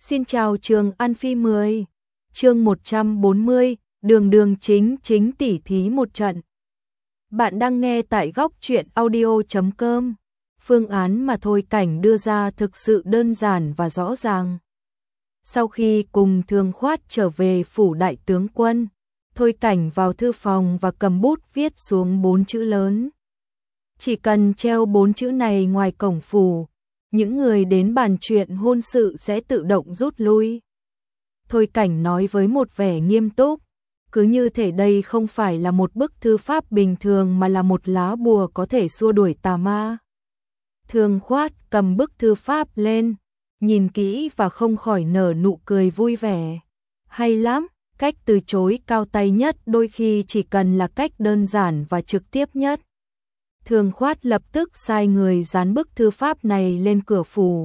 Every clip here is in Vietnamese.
Xin chào trường An Phi 10. Chương 140, đường đường chính chính tỉ thí một trận. Bạn đang nghe tại góc truyện audio.com. Phương án mà Thôi Cảnh đưa ra thực sự đơn giản và rõ ràng. Sau khi cùng Thường Khoát trở về phủ đại tướng quân, Thôi Cảnh vào thư phòng và cầm bút viết xuống 4 chữ lớn. Chỉ cần treo 4 chữ này ngoài cổng phủ, những người đến bàn chuyện hôn sự sẽ tự động rút lui. Thôi Cảnh nói với một vẻ nghiêm túc, cứ như thể đây không phải là một bức thư pháp bình thường mà là một lá bùa có thể xua đuổi tà ma. Thường Khoát cầm bức thư pháp lên, nhìn kỹ và không khỏi nở nụ cười vui vẻ. Hay lắm, cách từ chối cao tay nhất đôi khi chỉ cần là cách đơn giản và trực tiếp nhất. Thường Khoát lập tức sai người dán bức thư pháp này lên cửa phủ.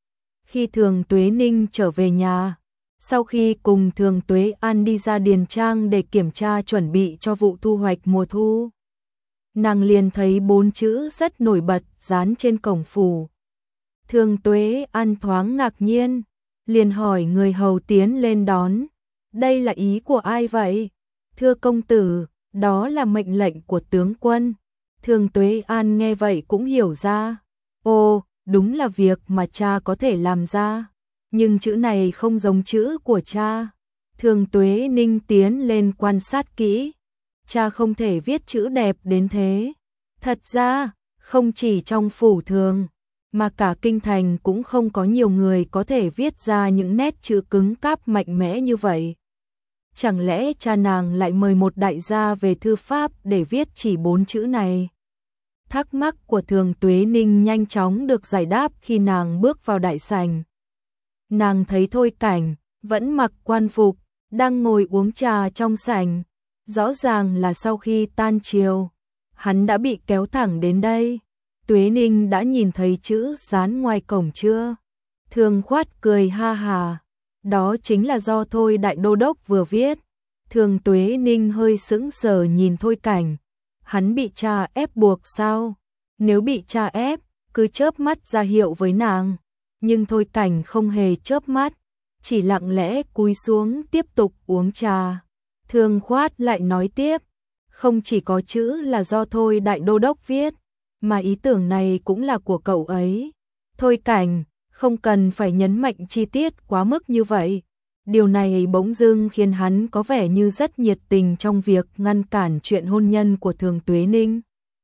Khi Thường Tuế Ninh trở về nhà, sau khi cùng Thường Tuế An đi ra điền trang để kiểm tra chuẩn bị cho vụ thu hoạch mùa thu, nàng liền thấy 4 chữ rất nổi bật dán trên cổng phủ. Thường Tuế An thoáng ngạc nhiên, liền hỏi người hầu tiến lên đón. Đây là ý của ai vậy? Thưa công tử, đó là mệnh lệnh của tướng quân. Thường Tuế An nghe vậy cũng hiểu ra. Ồ, đúng là việc mà cha có thể làm ra. Nhưng chữ này không giống chữ của cha. Thường Tuế Ninh tiến lên quan sát kỹ. Cha không thể viết chữ đẹp đến thế. Thật ra, không chỉ trong phủ thường, mà cả kinh thành cũng không có nhiều người có thể viết ra những nét chữ cứng cáp mạnh mẽ như vậy. Chẳng lẽ cha nàng lại mời một đại gia về thư pháp để viết chỉ 4 chữ này? Thắc mắc của Thường Tuế Ninh nhanh chóng được giải đáp khi nàng bước vào đại sảnh. Nàng thấy Thôi Cảnh, vẫn mặc quan phục, đang ngồi uống trà trong sảnh. Rõ ràng là sau khi tan chiều, hắn đã bị kéo thẳng đến đây. Tuế Ninh đã nhìn thấy chữ dán ngoài cổng chưa? Thường Khoát cười ha hà. Đó chính là do Thôi đại đô đốc vừa viết. Thường Tuế Ninh hơi sững sờ nhìn Thôi Cảnh. Hắn bị cha ép buộc sao? Nếu bị cha ép, cứ chớp mắt ra hiệu với nàng. Nhưng Thôi Cảnh không hề chớp mắt, chỉ lặng lẽ cúi xuống tiếp tục uống trà. Thường Khoát lại nói tiếp, không chỉ có chữ là do Thôi đại đô đốc viết, mà ý tưởng này cũng là của cậu ấy. Thôi Cảnh, không cần phải nhấn mạnh chi tiết quá mức như vậy. Điều này bỗng dưng khiến hắn có vẻ như rất nhiệt tình trong việc ngăn cản chuyện hôn nhân của Thường Tuế Ninh.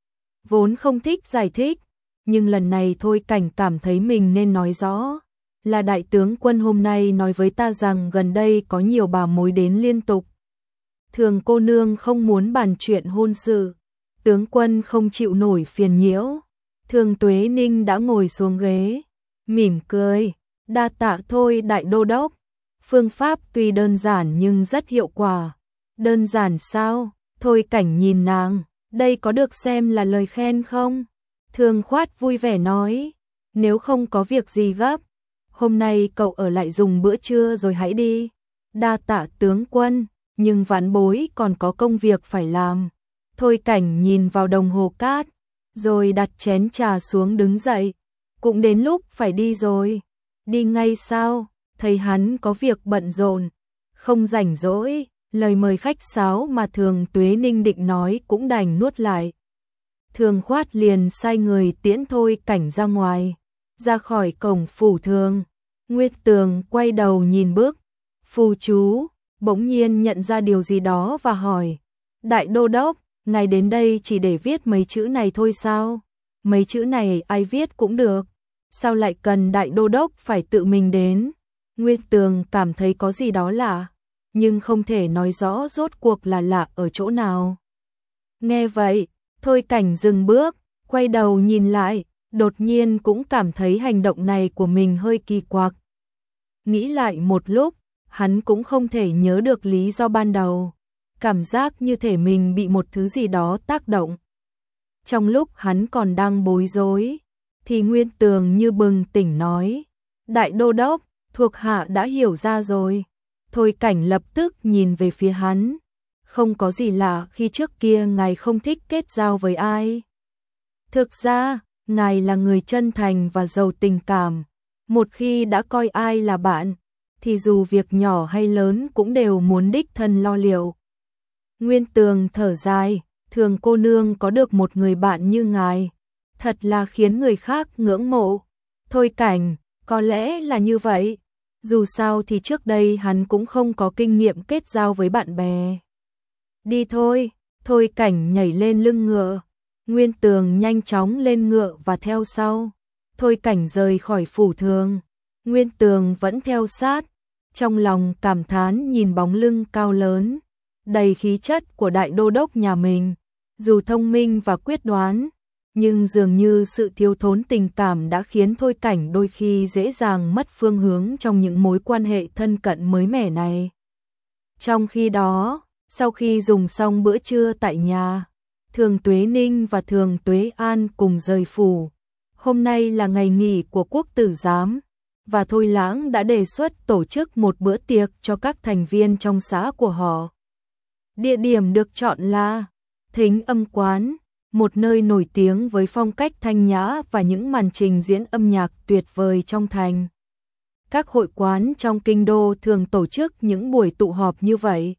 Vốn không thích giải thích, nhưng lần này Thôi Cảnh cảm thấy mình nên nói rõ. Là đại tướng quân hôm nay nói với ta rằng gần đây có nhiều bà mối đến liên tục. Thường cô nương không muốn bàn chuyện hôn sự. Tướng quân không chịu nổi phiền nhiễu. Thường Tuế Ninh đã ngồi xuống ghế, mỉm cười. Đa tạ Thôi đại đô đốc. Phương pháp tuy đơn giản nhưng rất hiệu quả. Đơn giản sao? Thôi Cảnh nhìn nàng. Đây có được xem là lời khen không? Thường Khoát vui vẻ nói. Nếu không có việc gì gấp, hôm nay cậu ở lại dùng bữa trưa rồi hãy đi. Đa tạ tướng quân, nhưng vãn bối còn có công việc phải làm. Thôi Cảnh nhìn vào đồng hồ cát, rồi đặt chén trà xuống đứng dậy. Cũng đến lúc phải đi rồi. Đi ngay sao? Thấy hắn có việc bận rộn, không rảnh rỗi, lời mời khách sáo mà Thường Tuế Ninh định nói cũng đành nuốt lại. Thường Khoát liền sai người tiễn Thôi Cảnh ra ngoài, ra khỏi cổng phủ thường. Nguyệt Tường quay đầu nhìn bước, phù chú, bỗng nhiên nhận ra điều gì đó và hỏi, đại đô đốc, ngài đến đây chỉ để viết mấy chữ này thôi sao? Mấy chữ này ai viết cũng được, sao lại cần đại đô đốc phải tự mình đến? Nguyệt Tường cảm thấy có gì đó lạ, nhưng không thể nói rõ rốt cuộc là lạ ở chỗ nào. Nghe vậy, Thôi Cảnh dừng bước, quay đầu nhìn lại, đột nhiên cũng cảm thấy hành động này của mình hơi kỳ quặc. Nghĩ lại một lúc, hắn cũng không thể nhớ được lý do ban đầu. Cảm giác như thể mình bị một thứ gì đó tác động. Trong lúc hắn còn đang bối rối, thì Nguyệt Tường như bừng tỉnh nói, đại đô đốc, thuộc hạ đã hiểu ra rồi. Thôi Cảnh lập tức nhìn về phía hắn. Không có gì lạ khi trước kia ngài không thích kết giao với ai. Thực ra, ngài là người chân thành và giàu tình cảm. Một khi đã coi ai là bạn, thì dù việc nhỏ hay lớn cũng đều muốn đích thân lo liệu. Nguyên Tường thở dài, Thường cô nương có được một người bạn như ngài, thật là khiến người khác ngưỡng mộ. Thôi Cảnh, có lẽ là như vậy, dù sao thì trước đây hắn cũng không có kinh nghiệm kết giao với bạn bè. Đi thôi, Thôi Cảnh nhảy lên lưng ngựa, Nguyên Tường nhanh chóng lên ngựa và theo sau. Thôi Cảnh rời khỏi phủ Thường, Nguyên Tường vẫn theo sát, trong lòng cảm thán nhìn bóng lưng cao lớn, đầy khí chất của đại đô đốc nhà mình, dù thông minh và quyết đoán, nhưng dường như sự thiếu thốn tình cảm đã khiến Thôi Cảnh đôi khi dễ dàng mất phương hướng trong những mối quan hệ thân cận mới mẻ này. Trong khi đó, sau khi dùng xong bữa trưa tại nhà, Thường Tuế Ninh và Thường Tuế An cùng rời phủ. Hôm nay là ngày nghỉ của quốc tử giám, và Thôi Lãng đã đề xuất tổ chức một bữa tiệc cho các thành viên trong xã của họ. Địa điểm được chọn là Thính Âm Quán, một nơi nổi tiếng với phong cách thanh nhã và những màn trình diễn âm nhạc tuyệt vời trong thành. Các hội quán trong kinh đô thường tổ chức những buổi tụ họp như vậy.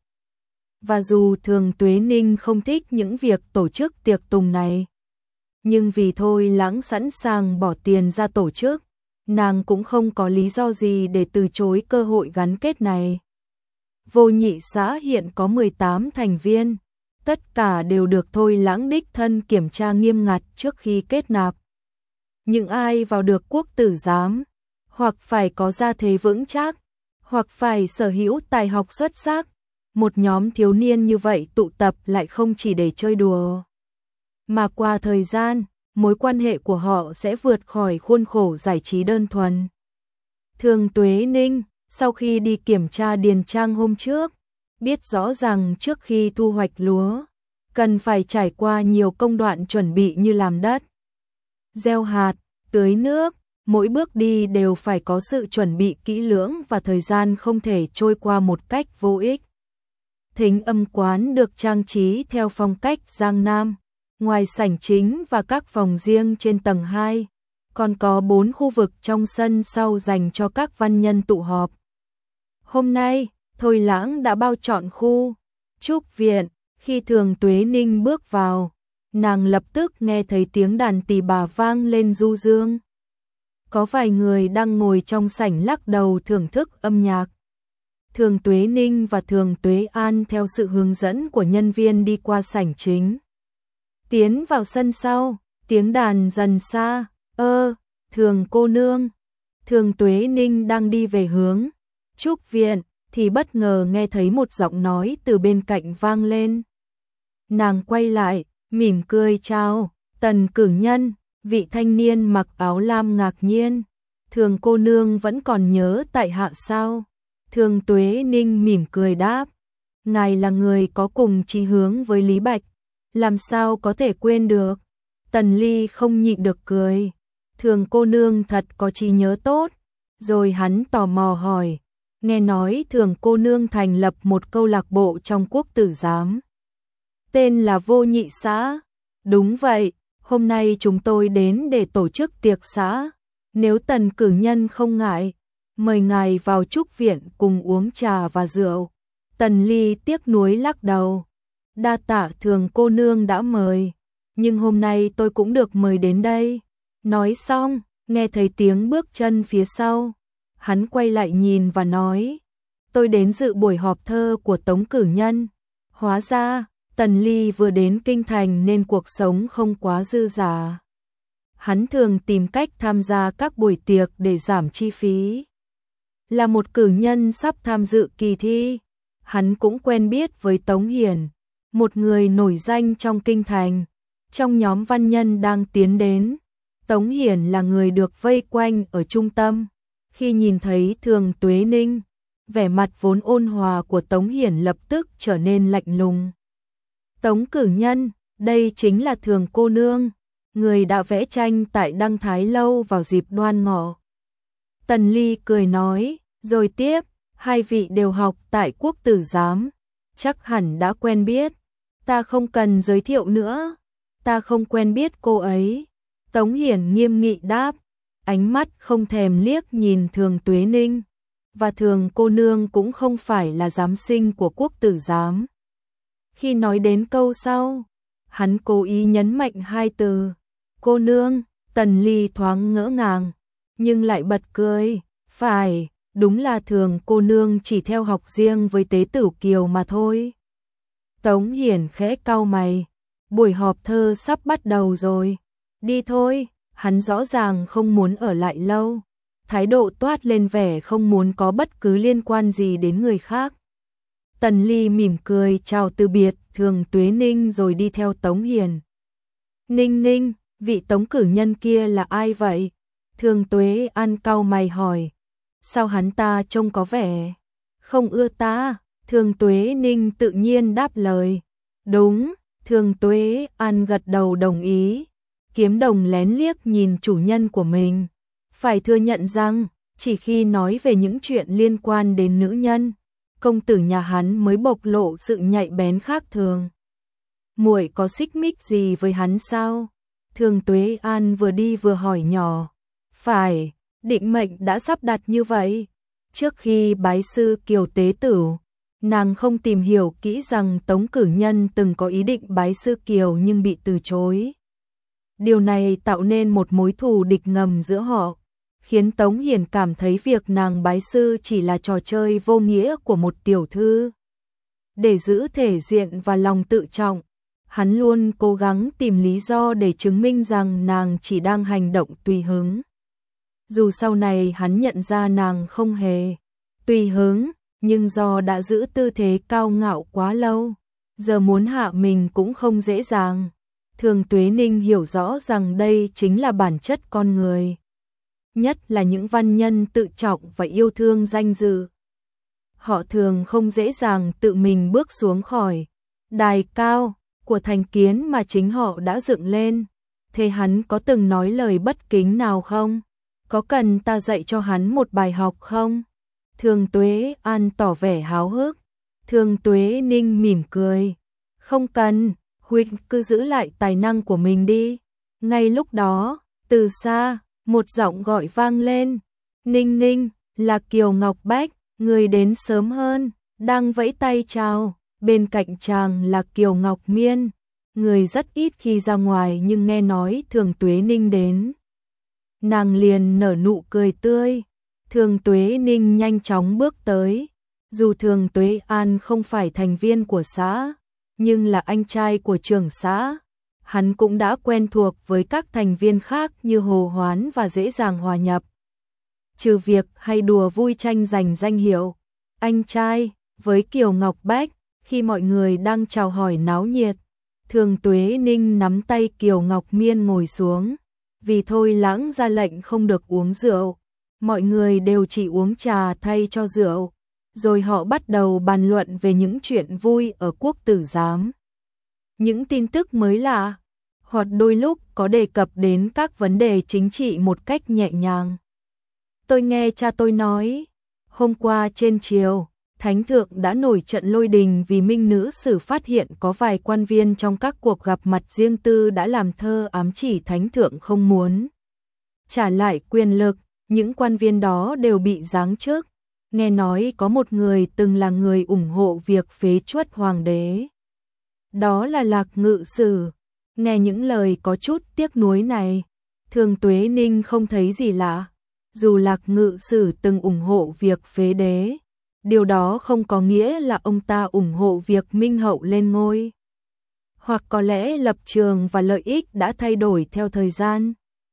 Và dù Thường Tuế Ninh không thích những việc tổ chức tiệc tùng này, nhưng vì Thôi Lãng sẵn sàng bỏ tiền ra tổ chức, nàng cũng không có lý do gì để từ chối cơ hội gắn kết này. Vô Nhị xã hiện có 18 thành viên, tất cả đều được Thôi Lãng đích thân kiểm tra nghiêm ngặt trước khi kết nạp. Những ai vào được quốc tử giám, hoặc phải có gia thế vững chắc, hoặc phải sở hữu tài học xuất sắc. Một nhóm thiếu niên như vậy tụ tập lại không chỉ để chơi đùa, mà qua thời gian, mối quan hệ của họ sẽ vượt khỏi khuôn khổ giải trí đơn thuần. Thường Tuế Ninh, sau khi đi kiểm tra điền trang hôm trước, biết rõ rằng trước khi thu hoạch lúa, cần phải trải qua nhiều công đoạn chuẩn bị như làm đất, gieo hạt, tưới nước, mỗi bước đi đều phải có sự chuẩn bị kỹ lưỡng và thời gian không thể trôi qua một cách vô ích. Thính Âm Quán được trang trí theo phong cách Giang Nam, ngoài sảnh chính và các phòng riêng trên tầng 2, còn có 4 khu vực trong sân sau dành cho các văn nhân tụ họp. Hôm nay, Thôi Lãng đã bao trọn khu trúc viện. Khi Thường Tuế Ninh bước vào, nàng lập tức nghe thấy tiếng đàn tỳ bà vang lên du dương. Có vài người đang ngồi trong sảnh lắc đầu thưởng thức âm nhạc. Thường Tuế Ninh và Thường Tuế An theo sự hướng dẫn của nhân viên đi qua sảnh chính. Tiến vào sân sau, tiếng đàn dần xa, Thường cô nương. Thường Tuế Ninh đang đi về hướng trúc viện, thì bất ngờ nghe thấy một giọng nói từ bên cạnh vang lên. Nàng quay lại, mỉm cười chào, Tần cử nhân, vị thanh niên mặc áo lam ngạc nhiên. Thường cô nương vẫn còn nhớ tại hạ sao? Thường Tuế Ninh mỉm cười đáp, ngài là người có cùng chí hướng với Lý Bạch, làm sao có thể quên được. Tần Ly không nhịn được cười, Thường cô nương thật có trí nhớ tốt. Rồi hắn tò mò hỏi, nghe nói Thường cô nương thành lập một câu lạc bộ trong quốc tử giám, tên là Vô Nhị xã. Đúng vậy, hôm nay chúng tôi đến để tổ chức tiệc xã, nếu Tần cử nhân không ngại, mời ngài vào trúc viện cùng uống trà và rượu. Tần Ly tiếc nuối lắc đầu, đa tạ Thường cô nương đã mời, nhưng hôm nay tôi cũng được mời đến đây. Nói xong, nghe thấy tiếng bước chân phía sau, hắn quay lại nhìn và nói, tôi đến dự buổi họp thơ của Tống cử nhân. Hóa ra, Tần Ly vừa đến kinh thành nên cuộc sống không quá dư dả. Hắn thường tìm cách tham gia các buổi tiệc để giảm chi phí. Là một cử nhân sắp tham dự kỳ thi, hắn cũng quen biết với Tống Hiển, một người nổi danh trong kinh thành. Trong nhóm văn nhân đang tiến đến, Tống Hiển là người được vây quanh ở trung tâm. Khi nhìn thấy Thường Tuế Ninh, vẻ mặt vốn ôn hòa của Tống Hiển lập tức trở nên lạnh lùng. Tống cử nhân, đây chính là Thường cô nương, người đã vẽ tranh tại Đăng Thái Lâu vào dịp Đoan Ngọ. Tần Ly cười nói, rồi tiếp, hai vị đều học tại quốc tử giám, chắc hẳn đã quen biết, ta không cần giới thiệu nữa, ta không quen biết cô ấy. Tống Hiển nghiêm nghị đáp, ánh mắt không thèm liếc nhìn Thường Tuế Ninh, và Thường cô nương cũng không phải là giám sinh của quốc tử giám. Khi nói đến câu sau, hắn cố ý nhấn mạnh hai từ, cô nương. Tần Ly thoáng ngỡ ngàng, nhưng lại bật cười, phải, đúng là Thường cô nương chỉ theo học riêng với Tế Tửu Kiều mà thôi. Tống Hiển khẽ cau mày, buổi họp thơ sắp bắt đầu rồi, đi thôi, hắn rõ ràng không muốn ở lại lâu, thái độ toát lên vẻ không muốn có bất cứ liên quan gì đến người khác. Tần Ly mỉm cười chào từ biệt Thường Tuế Ninh rồi đi theo Tống Hiển. Ninh Ninh, vị tống cử nhân kia là ai vậy? Thường Tuế An cau mày hỏi. Sao hắn ta trông có vẻ không ưa ta? Thường Tuế Ninh tự nhiên đáp lời. Đúng, Thường Tuế An gật đầu đồng ý. Kiếm Đồng lén liếc nhìn chủ nhân của mình. Phải thừa nhận rằng, chỉ khi nói về những chuyện liên quan đến nữ nhân, công tử nhà hắn mới bộc lộ sự nhạy bén khác thường. Muội có xích mích gì với hắn sao? Thường Tuế An vừa đi vừa hỏi nhỏ. Phải, định mệnh đã sắp đặt như vậy. Trước khi bái sư Kiều Tế Tửu, nàng không tìm hiểu kỹ rằng Tống cử nhân từng có ý định bái sư Kiều nhưng bị từ chối. Điều này tạo nên một mối thù địch ngầm giữa họ, khiến Tống Hiển cảm thấy việc nàng bái sư chỉ là trò chơi vô nghĩa của một tiểu thư. Để giữ thể diện và lòng tự trọng, hắn luôn cố gắng tìm lý do để chứng minh rằng nàng chỉ đang hành động tùy hứng. Dù sau này hắn nhận ra nàng không hề tùy hứng, nhưng do đã giữ tư thế cao ngạo quá lâu, giờ muốn hạ mình cũng không dễ dàng. Thường Tuế Ninh hiểu rõ rằng đây chính là bản chất con người, nhất là những văn nhân tự trọng và yêu thương danh dự. Họ thường không dễ dàng tự mình bước xuống khỏi đài cao của thành kiến mà chính họ đã dựng lên. Thế hắn có từng nói lời bất kính nào không? Có cần ta dạy cho hắn một bài học không? Thường Tuế An tỏ vẻ háo hức. Thường Tuế Ninh mỉm cười. Không cần, huynh cứ giữ lại tài năng của mình đi. Ngay lúc đó, từ xa, một giọng gọi vang lên. Ninh Ninh, là Kiều Ngọc Bách, người đến sớm hơn, đang vẫy tay chào. Bên cạnh chàng là Kiều Ngọc Miên, người rất ít khi ra ngoài nhưng nghe nói Thường Tuế Ninh đến. Nàng liền nở nụ cười tươi. Thường Tuế Ninh nhanh chóng bước tới. Dù Thường Tuế An không phải thành viên của xã, nhưng là anh trai của trưởng xã, hắn cũng đã quen thuộc với các thành viên khác như Hồ Hoán và dễ dàng hòa nhập. Trừ việc hay đùa vui tranh giành danh hiệu anh trai với Kiều Ngọc Bách, khi mọi người đang chào hỏi náo nhiệt, Thường Tuế Ninh nắm tay Kiều Ngọc Miên ngồi xuống. Vì Thôi Lãng ra lệnh không được uống rượu, mọi người đều chỉ uống trà thay cho rượu, rồi họ bắt đầu bàn luận về những chuyện vui ở quốc tử giám. Những tin tức mới lạ, hoặc đôi lúc có đề cập đến các vấn đề chính trị một cách nhẹ nhàng. Tôi nghe cha tôi nói, hôm qua trên triều, Thánh thượng đã nổi trận lôi đình vì Minh Nữ Sử phát hiện có vài quan viên trong các cuộc gặp mặt riêng tư đã làm thơ ám chỉ Thánh thượng không muốn trả lại quyền lực, những quan viên đó đều bị giáng chức. Nghe nói có một người từng là người ủng hộ việc phế truất hoàng đế. Đó là Lạc Ngự Sử. Nghe những lời có chút tiếc nuối này, Thường Tuế Ninh không thấy gì lạ. Dù Lạc Ngự Sử từng ủng hộ việc phế đế, điều đó không có nghĩa là ông ta ủng hộ việc Minh Hậu lên ngôi. Hoặc có lẽ lập trường và lợi ích đã thay đổi theo thời gian.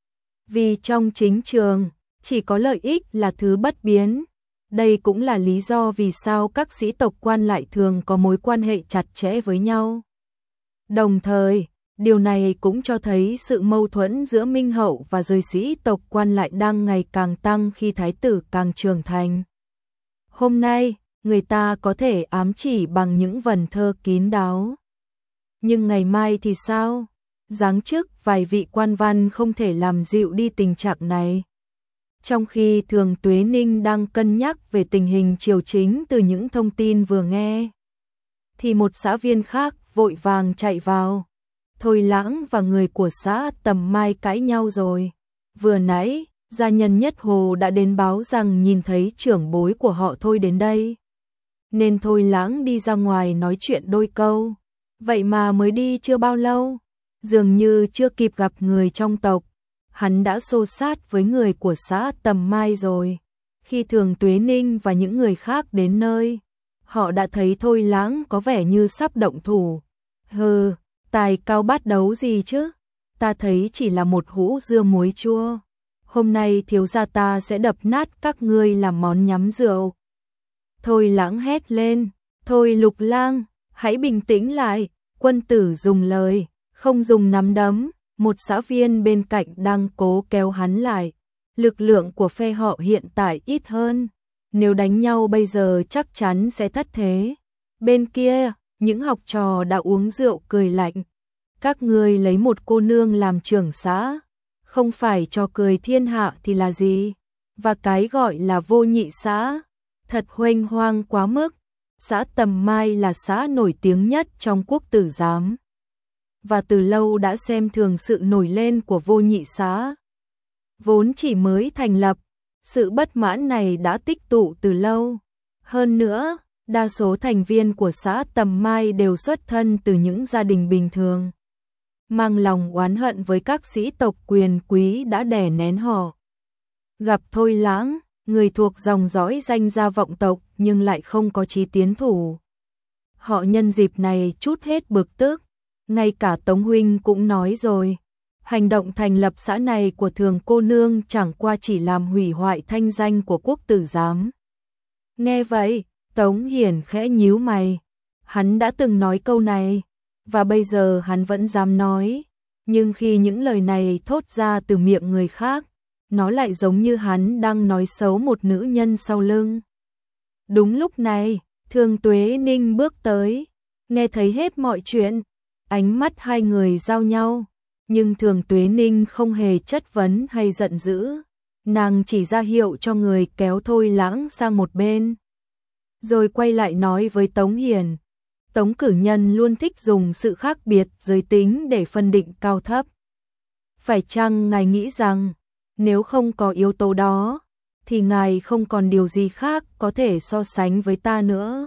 Vì trong chính trường, chỉ có lợi ích là thứ bất biến. Đây cũng là lý do vì sao các sĩ tộc quan lại thường có mối quan hệ chặt chẽ với nhau. Đồng thời, điều này cũng cho thấy sự mâu thuẫn giữa Minh Hậu và giới sĩ tộc quan lại đang ngày càng tăng khi thái tử càng trưởng thành. Hôm nay, người ta có thể ám chỉ bằng những vần thơ kín đáo. Nhưng ngày mai thì sao? Giáng chức vài vị quan văn không thể làm dịu đi tình trạng này. Trong khi Thường Tuế Ninh đang cân nhắc về tình hình triều chính từ những thông tin vừa nghe, thì một xã viên khác vội vàng chạy vào. Thôi Lãng và người của xã Tầm Mai cãi nhau rồi. Vừa nãy, gia nhân nhất hồ đã đến báo rằng nhìn thấy trưởng bối của họ Thôi đến đây. Nên Thôi Lãng đi ra ngoài nói chuyện đôi câu. Vậy mà mới đi chưa bao lâu, dường như chưa kịp gặp người trong tộc, hắn đã xô sát với người của xã Tầm Mai rồi. Khi Thường Tuế Ninh và những người khác đến nơi, họ đã thấy Thôi Lãng có vẻ như sắp động thủ. Hừ, tài cao bát đấu gì chứ? Ta thấy chỉ là một hũ dưa muối chua. Hôm nay thiếu gia ta sẽ đập nát các ngươi làm món nhắm rượu. Thôi Lãng hét lên, thôi Lục Lang, hãy bình tĩnh lại, quân tử dùng lời, không dùng nắm đấm. Một xã viên bên cạnh đang cố kéo hắn lại. Lực lượng của phe họ hiện tại ít hơn, nếu đánh nhau bây giờ chắc chắn sẽ thất thế. Bên kia, những học trò đã uống rượu cười lạnh. Các ngươi lấy một cô nương làm trưởng xã, không phải trò cười thiên hạ thì là gì? Và cái gọi là vô nhị xã, thật huênh hoang quá mức. Xã Tầm Mai là xã nổi tiếng nhất trong Quốc Tử Giám, và từ lâu đã xem thường sự nổi lên của vô nhị xã. Vốn chỉ mới thành lập, sự bất mãn này đã tích tụ từ lâu. Hơn nữa, đa số thành viên của xã Tầm Mai đều xuất thân từ những gia đình bình thường, mang lòng oán hận với các sĩ tộc quyền quý đã đè nén họ. Gặp Thôi Lãng, người thuộc dòng dõi danh gia vọng tộc nhưng lại không có chí tiến thủ, họ nhân dịp này trút hết bực tức. Ngay cả Tống huynh cũng nói rồi, hành động thành lập xã này của Thường cô nương chẳng qua chỉ làm hủy hoại thanh danh của Quốc Tử Giám. Nghe vậy, Tống Hiển khẽ nhíu mày. Hắn đã từng nói câu này, và bây giờ hắn vẫn dám nói. Nhưng khi những lời này thốt ra từ miệng người khác, nó lại giống như hắn đang nói xấu một nữ nhân sau lưng. Đúng lúc này, Thường Tuế Ninh bước tới, nghe thấy hết mọi chuyện. Ánh mắt hai người giao nhau, nhưng Thường Tuế Ninh không hề chất vấn hay giận dữ. Nàng chỉ ra hiệu cho người kéo Thôi Lãng sang một bên, rồi quay lại nói với Tống Hiền. Tống cử nhân luôn thích dùng sự khác biệt giới tính để phân định cao thấp. Phải chăng ngài nghĩ rằng, nếu không có yếu tố đó, thì ngài không còn điều gì khác có thể so sánh với ta nữa?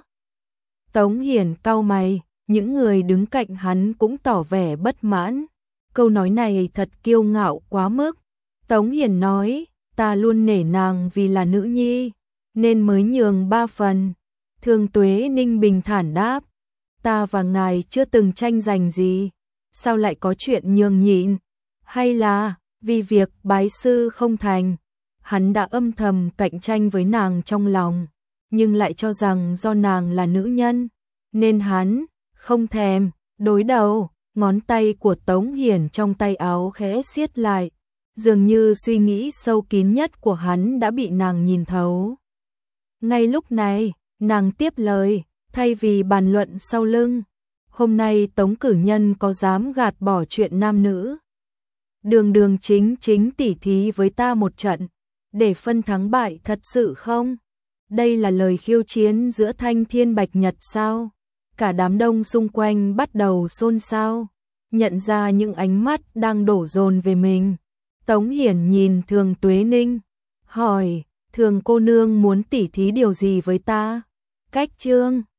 Tống Hiền cau mày. Những người đứng cạnh hắn cũng tỏ vẻ bất mãn. Câu nói này thật kiêu ngạo quá mức. Tống Hiền nói, ta luôn nể nàng vì là nữ nhi, nên mới nhường 3 phần. Thường Tuế Ninh bình thản đáp, ta và ngài chưa từng tranh giành gì, sao lại có chuyện nhường nhịn? Hay là, vì việc bái sư không thành, hắn đã âm thầm cạnh tranh với nàng trong lòng, nhưng lại cho rằng do nàng là nữ nhân, nên hắn không thèm đối đầu. Ngón tay của Tống Hiển trong tay áo khẽ siết lại, dường như suy nghĩ sâu kín nhất của hắn đã bị nàng nhìn thấu. Ngay lúc này, nàng tiếp lời, thay vì bàn luận sau lưng, hôm nay Tống cử nhân có dám gạt bỏ chuyện nam nữ, đường đường chính chính tỉ thí với ta một trận, để phân thắng bại thật sự không? Đây là lời khiêu chiến giữa Thanh Thiên Bạch Nhật sao? Cả đám đông xung quanh bắt đầu xôn xao, nhận ra những ánh mắt đang đổ dồn về mình. Tống Hiển nhìn Thường Tuế Ninh, hỏi, Thường cô nương muốn tỉ thí điều gì với ta? Cách chương